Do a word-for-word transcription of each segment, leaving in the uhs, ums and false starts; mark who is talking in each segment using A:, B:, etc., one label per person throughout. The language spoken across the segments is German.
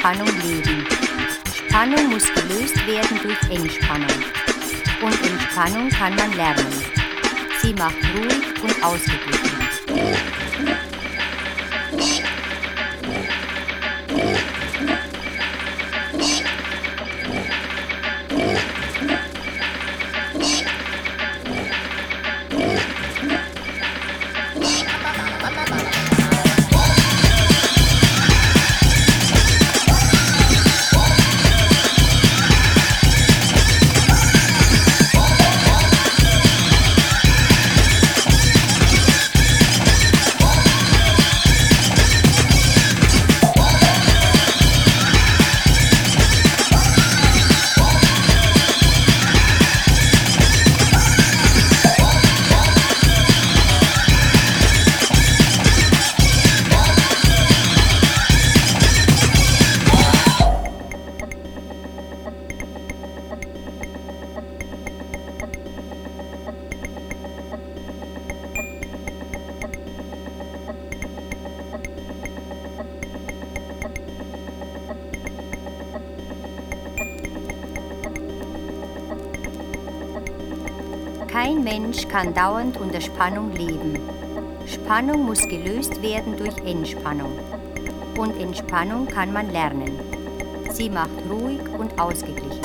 A: Spannung leben. Spannung muss gelöst werden durch Entspannung. Und Entspannung kann man lernen. Sie macht ruhig und ausgeglichen. Kein Mensch kann dauernd unter Spannung leben. Spannung muss gelöst werden durch Entspannung. Und Entspannung kann man lernen. Sie macht ruhig und ausgeglichen.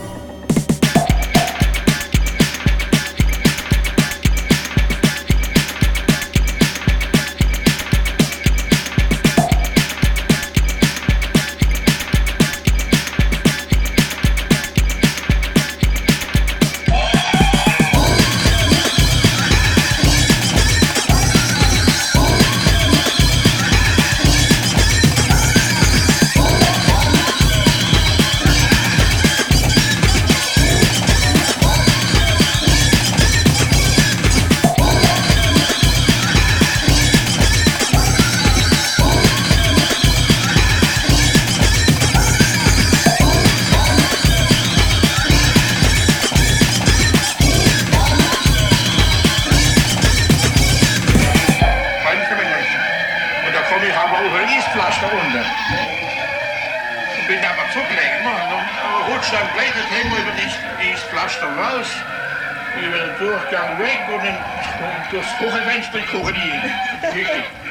B: Ich habe auch ein Eispflaster unten. Ich bin aber zugelegt, und rutscht dann gleich das Thema über das Eispflaster raus, über den Durchgang weg und dann durchs Kuchenfenster gucken die.